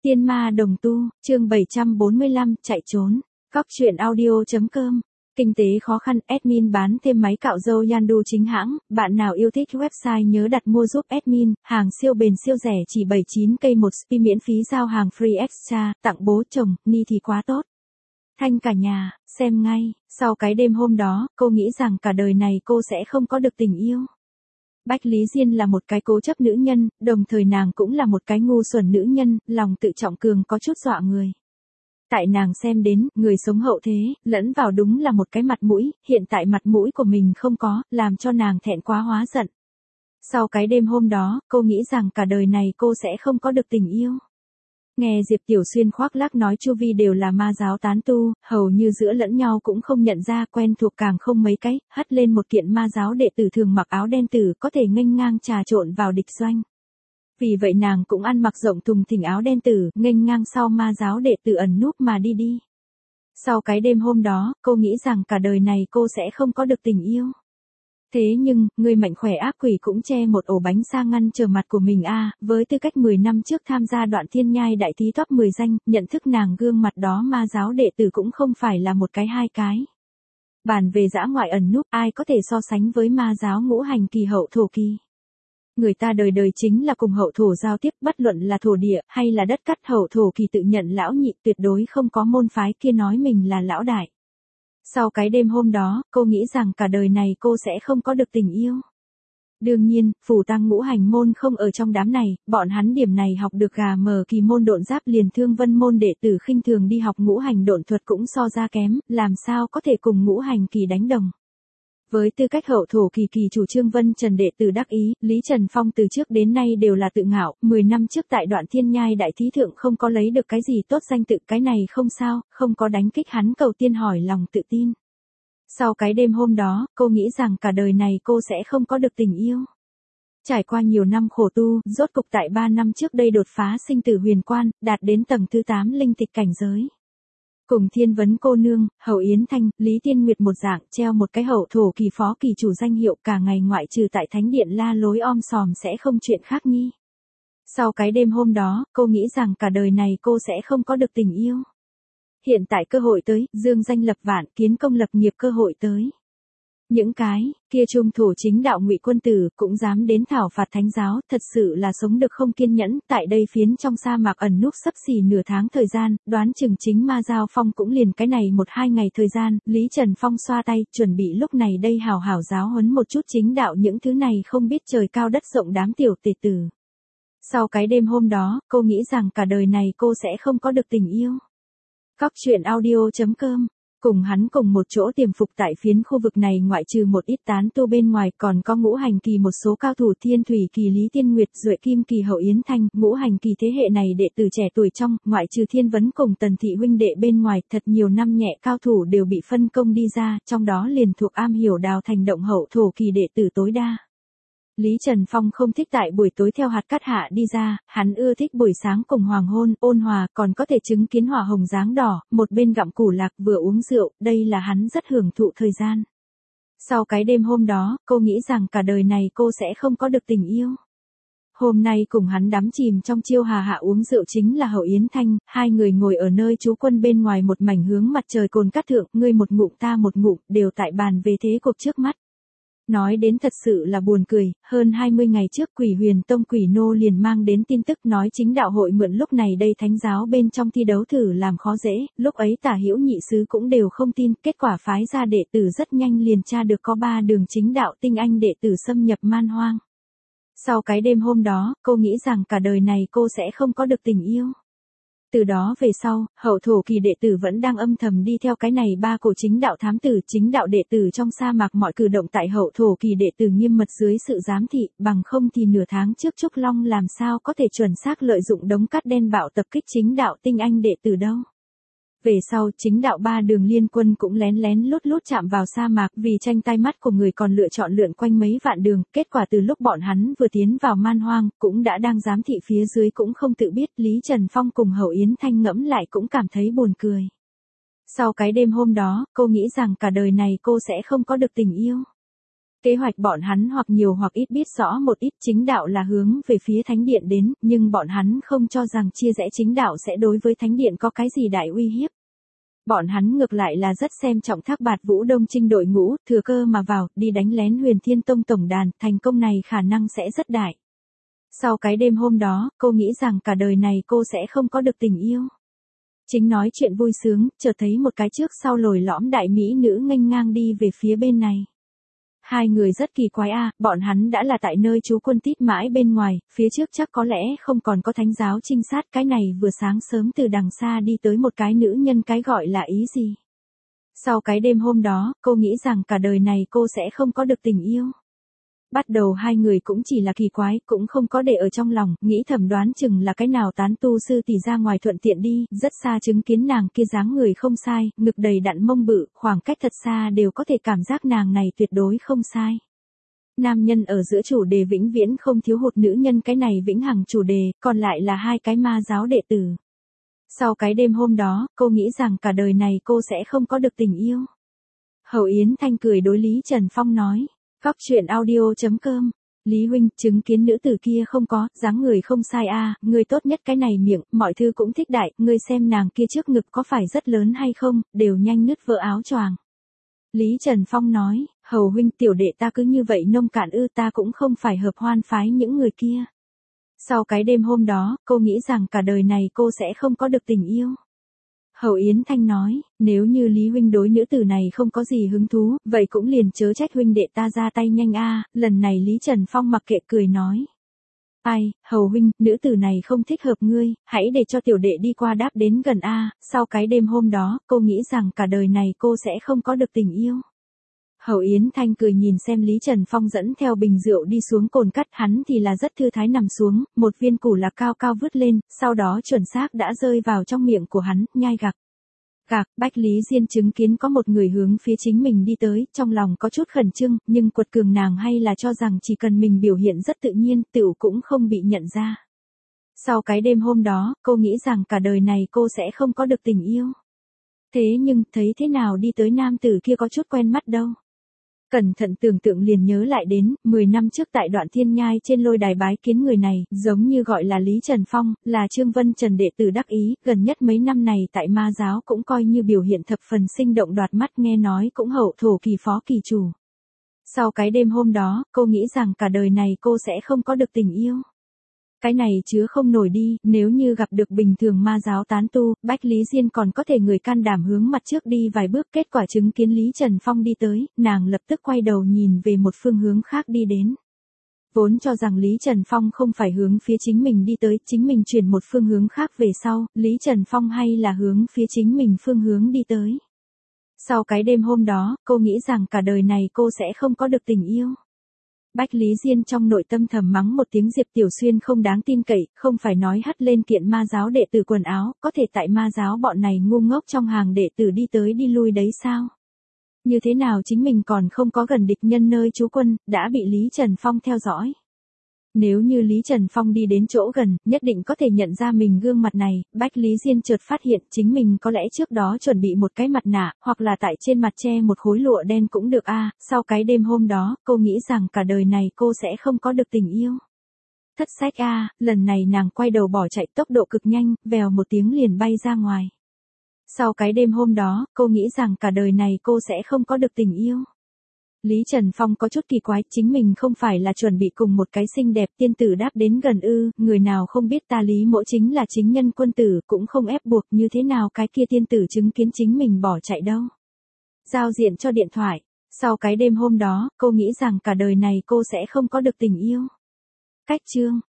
Tiên ma đồng tu, chương 745, chạy trốn. Góc truyện audio.com. Kinh tế khó khăn, admin bán thêm máy cạo râu Yandu chính hãng, bạn nào yêu thích website nhớ đặt mua giúp admin, hàng siêu bền siêu rẻ chỉ 79k một spi miễn phí giao hàng free extra, tặng bố chồng, ni thì quá tốt. Thanh cả nhà, xem ngay, sau cái đêm hôm đó, cô nghĩ rằng cả đời này cô sẽ không có được tình yêu. Bách Lý Diên là một cái cố chấp nữ nhân, đồng thời nàng cũng là một cái ngu xuẩn nữ nhân, lòng tự trọng cường có chút dọa người. Tại nàng xem đến, người sống hậu thế, lẫn vào đúng là một cái mặt mũi, hiện tại mặt mũi của mình không có, làm cho nàng thẹn quá hóa giận. Sau cái đêm hôm đó, cô nghĩ rằng cả đời này cô sẽ không có được tình yêu. Nghe Diệp Tiểu Xuyên khoác lác nói chu vi đều là ma giáo tán tu, hầu như giữa lẫn nhau cũng không nhận ra, quen thuộc càng không mấy cái, hất lên một kiện ma giáo đệ tử thường mặc áo đen tử có thể nghênh ngang trà trộn vào địch doanh. Vì vậy nàng cũng ăn mặc rộng thùng thình áo đen tử, nghênh ngang sau ma giáo đệ tử ẩn núp mà đi. Sau cái đêm hôm đó, cô nghĩ rằng cả đời này cô sẽ không có được tình yêu. Thế nhưng, người mạnh khỏe ác quỷ cũng che một ổ bánh xa ngăn trở mặt của mình với tư cách 10 năm trước tham gia Đoạn Thiên Nhai đại thí top 10 danh, nhận thức nàng gương mặt đó ma giáo đệ tử cũng không phải là một cái hai cái. Bàn về dã ngoại ẩn núp, ai có thể so sánh với ma giáo ngũ hành kỳ hậu thổ kỳ. Người ta đời đời chính là cùng hậu thổ giao tiếp, bất luận là thổ địa hay là đất cắt, hậu thổ kỳ tự nhận lão nhị, tuyệt đối không có môn phái kia nói mình là lão đại. Sau cái đêm hôm đó, cô nghĩ rằng cả đời này cô sẽ không có được tình yêu. Đương nhiên, phù tăng ngũ hành môn không ở trong đám này, bọn hắn điểm này học được gà mờ kỳ môn độn giáp liền Thương Vân môn đệ tử khinh thường đi học ngũ hành độn thuật cũng so ra kém, làm sao có thể cùng ngũ hành kỳ đánh đồng. Với tư cách hậu thổ kỳ kỳ chủ Trương Vân Trần đệ tử đắc ý, Lý Trần Phong từ trước đến nay đều là tự ngạo, 10 năm trước tại Đoạn Thiên Nhai đại thí thượng không có lấy được cái gì tốt danh tự, cái này không sao, không có đánh kích hắn cầu tiên hỏi lòng tự tin. Sau cái đêm hôm đó, cô nghĩ rằng cả đời này cô sẽ không có được tình yêu. Trải qua nhiều năm khổ tu, rốt cục tại 3 năm trước đây đột phá sinh tử huyền quan, đạt đến tầng thứ 8 linh tịch cảnh giới. Cùng Thiên Vấn cô nương, Hầu Yến Thanh, Lý Tiên Nguyệt một dạng, treo một cái hậu thổ kỳ phó kỳ chủ danh hiệu, cả ngày ngoại trừ tại thánh điện la lối om sòm sẽ không chuyện khác nhi. Sau cái đêm hôm đó, cô nghĩ rằng cả đời này cô sẽ không có được tình yêu. Hiện tại cơ hội tới, dương danh lập vạn, kiến công lập nghiệp cơ hội tới. Những cái kia trung thổ chính đạo ngụy quân tử cũng dám đến thảo phạt thánh giáo, thật sự là sống được không kiên nhẫn. Tại đây phiến trong sa mạc ẩn núp sắp xỉ nửa tháng thời gian, đoán chừng chính ma giao phong cũng liền cái này 1-2 ngày thời gian. Lý Trần Phong xoa tay, chuẩn bị lúc này đây hào hào giáo huấn một chút chính đạo những thứ này không biết trời cao đất rộng đám tiểu tể tử. Sau cái đêm hôm đó, cô nghĩ rằng cả đời này cô sẽ không có được tình yêu. Góc truyện audio.com. Cùng hắn cùng một chỗ tiềm phục tại phiến khu vực này, ngoại trừ một ít tán tu bên ngoài, còn có ngũ hành kỳ một số cao thủ Thiên Thủy kỳ Lý Tiên Nguyệt, Duệ Kim kỳ Hậu Yến Thanh, ngũ hành kỳ thế hệ này đệ tử trẻ tuổi trong, ngoại trừ Thiên Vấn cùng Tần Thị huynh đệ bên ngoài, thật nhiều năm nhẹ cao thủ đều bị phân công đi ra, trong đó liền thuộc am hiểu đào thành động hậu thổ kỳ đệ tử tối đa. Lý Trần Phong không thích tại buổi tối theo hạt cát hạ đi ra, hắn ưa thích buổi sáng cùng hoàng hôn, ôn hòa, còn có thể chứng kiến hỏa hồng dáng đỏ, một bên gặm củ lạc vừa uống rượu, đây là hắn rất hưởng thụ thời gian. Sau cái đêm hôm đó, cô nghĩ rằng cả đời này cô sẽ không có được tình yêu. Hôm nay cùng hắn đắm chìm trong chiêu hà hạ uống rượu chính là Hậu Yến Thanh, hai người ngồi ở nơi trú quân bên ngoài một mảnh hướng mặt trời cồn cát thượng, ngươi một ngụm ta một ngụm, đều tại bàn về thế cuộc trước mắt. Nói đến thật sự là buồn cười, hơn 20 ngày trước Quỷ Huyền Tông Quỷ Nô liền mang đến tin tức nói chính đạo hội mượn lúc này đây thánh giáo bên trong thi đấu thử làm khó dễ, lúc ấy Tả Hữu nhị sứ cũng đều không tin, kết quả phái ra đệ tử rất nhanh liền tra được có 3 đường chính đạo tinh anh đệ tử xâm nhập man hoang. Sau cái đêm hôm đó, cô nghĩ rằng cả đời này cô sẽ không có được tình yêu. Từ đó về sau, hậu thổ kỳ đệ tử vẫn đang âm thầm đi theo cái này 3 cổ chính đạo thám tử, chính đạo đệ tử trong sa mạc mọi cử động tại hậu thổ kỳ đệ tử nghiêm mật dưới sự giám thị, bằng không thì nửa tháng trước Trúc Long làm sao có thể chuẩn xác lợi dụng đống cát đen bạo tập kích chính đạo tinh anh đệ tử đâu. Về sau, chính đạo 3 đường liên quân cũng lén lén lút lút chạm vào sa mạc, vì tranh tai mắt của người còn lựa chọn lượn quanh mấy vạn đường, kết quả từ lúc bọn hắn vừa tiến vào man hoang, cũng đã đang giám thị phía dưới cũng không tự biết. Lý Trần Phong cùng Hậu Yến Thanh ngẫm lại cũng cảm thấy buồn cười. Sau cái đêm hôm đó, cô nghĩ rằng cả đời này cô sẽ không có được tình yêu. Kế hoạch bọn hắn hoặc nhiều hoặc ít biết rõ một ít chính đạo là hướng về phía thánh điện đến, nhưng bọn hắn không cho rằng chia rẽ chính đạo sẽ đối với thánh điện có cái gì đại uy hiếp. Bọn hắn ngược lại là rất xem trọng Thác Bạt Vũ Đông Trinh đội ngũ, thừa cơ mà vào, đi đánh lén Huyền Thiên Tông tổng đàn, thành công này khả năng sẽ rất đại. Sau cái đêm hôm đó, cô nghĩ rằng cả đời này cô sẽ không có được tình yêu. Chính nói chuyện vui sướng, chợt thấy một cái trước sau lồi lõm đại mỹ nữ nghênh ngang đi về phía bên này. Hai người rất kỳ quái bọn hắn đã là tại nơi trú quân tít mãi bên ngoài, phía trước chắc có lẽ không còn có thánh giáo trinh sát, cái này vừa sáng sớm từ đằng xa đi tới một cái nữ nhân, cái gọi là ý gì. Sau cái đêm hôm đó, cô nghĩ rằng cả đời này cô sẽ không có được tình yêu. Bắt đầu hai người cũng chỉ là kỳ quái, cũng không có để ở trong lòng, nghĩ thầm đoán chừng là cái nào tán tu sư tỷ ra ngoài thuận tiện đi, rất xa chứng kiến nàng kia dáng người không sai, ngực đầy đặn mông bự, khoảng cách thật xa đều có thể cảm giác nàng này tuyệt đối không sai. Nam nhân ở giữa chủ đề vĩnh viễn không thiếu hụt nữ nhân, cái này vĩnh hằng chủ đề, còn lại là hai cái ma giáo đệ tử. Sau cái đêm hôm đó, cô nghĩ rằng cả đời này cô sẽ không có được tình yêu. Hầu Yến Thanh cười đối Lý Trần Phong nói. Góc chuyện audio.com. Lý huynh, chứng kiến nữ tử kia không có, dáng người không sai người tốt nhất cái này miệng, mọi thứ cũng thích đại, ngươi xem nàng kia trước ngực có phải rất lớn hay không, đều nhanh nứt vỡ áo choàng. Lý Trần Phong nói, Hầu huynh, tiểu đệ ta cứ như vậy nông cạn ta cũng không phải hợp hoan phái những người kia. Sau cái đêm hôm đó, cô nghĩ rằng cả đời này cô sẽ không có được tình yêu. Hầu Yến Thanh nói, nếu như Lý huynh đối nữ tử này không có gì hứng thú, vậy cũng liền chớ trách huynh đệ ta ra tay nhanh lần này Lý Trần Phong mặc kệ cười nói. Ai, Hầu huynh, nữ tử này không thích hợp ngươi, hãy để cho tiểu đệ đi qua đáp đến gần sau cái đêm hôm đó, cô nghĩ rằng cả đời này cô sẽ không có được tình yêu. Hầu Yến Thanh cười nhìn xem Lý Trần Phong dẫn theo bình rượu đi xuống cồn cắt, hắn thì là rất thư thái nằm xuống, một viên củ lạc cao cao vứt lên, sau đó chuẩn xác đã rơi vào trong miệng của hắn, nhai gạc. Gạc, Bách Lý Diên chứng kiến có một người hướng phía chính mình đi tới, trong lòng có chút khẩn trương, nhưng quật cường nàng hay là cho rằng chỉ cần mình biểu hiện rất tự nhiên, tựu cũng không bị nhận ra. Sau cái đêm hôm đó, cô nghĩ rằng cả đời này cô sẽ không có được tình yêu. Thế nhưng, thấy thế nào đi tới nam tử kia có chút quen mắt đâu. Cẩn thận tưởng tượng liền nhớ lại đến, 10 năm trước tại Đoạn Thiên Nhai trên lôi đài bái kiến người này, giống như gọi là Lý Trần Phong, là Trương Vân Trần đệ tử đắc ý, gần nhất mấy năm này tại ma giáo cũng coi như biểu hiện thập phần sinh động đoạt mắt, nghe nói cũng hậu thổ kỳ phó kỳ chủ. Sau cái đêm hôm đó, cô nghĩ rằng cả đời này cô sẽ không có được tình yêu. Cái này chứa không nổi đi, nếu như gặp được bình thường ma giáo tán tu, Bách Lý Diên còn có thể người can đảm hướng mặt trước đi vài bước, kết quả chứng kiến Lý Trần Phong đi tới, nàng lập tức quay đầu nhìn về một phương hướng khác đi đến. Vốn cho rằng Lý Trần Phong không phải hướng phía chính mình đi tới, chính mình chuyển một phương hướng khác về sau, Lý Trần Phong hay là hướng phía chính mình phương hướng đi tới. Sau cái đêm hôm đó, cô nghĩ rằng cả đời này cô sẽ không có được tình yêu. Bách Lý Diên trong nội tâm thầm mắng một tiếng Diệp Tiểu Xuyên không đáng tin cậy, không phải nói hất lên kiện ma giáo đệ tử quần áo, có thể tại ma giáo bọn này ngu ngốc trong hàng đệ tử đi tới đi lui đấy sao? Như thế nào chính mình còn không có gần địch nhân nơi trú quân, đã bị Lý Trần Phong theo dõi. Nếu như Lý Trần Phong đi đến chỗ gần, nhất định có thể nhận ra mình gương mặt này, Bách Lý Diên chợt phát hiện chính mình có lẽ trước đó chuẩn bị một cái mặt nạ, hoặc là tại trên mặt che một khối lụa đen cũng được sau cái đêm hôm đó, cô nghĩ rằng cả đời này cô sẽ không có được tình yêu. Thất sách lần này nàng quay đầu bỏ chạy tốc độ cực nhanh, vèo một tiếng liền bay ra ngoài. Sau cái đêm hôm đó, cô nghĩ rằng cả đời này cô sẽ không có được tình yêu. Lý Trần Phong có chút kỳ quái, chính mình không phải là chuẩn bị cùng một cái xinh đẹp tiên tử đáp đến gần người nào không biết ta Lý Mỗ chính là chính nhân quân tử, cũng không ép buộc, như thế nào cái kia tiên tử chứng kiến chính mình bỏ chạy đâu. Giao diện cho điện thoại, sau cái đêm hôm đó, cô nghĩ rằng cả đời này cô sẽ không có được tình yêu. Cách chương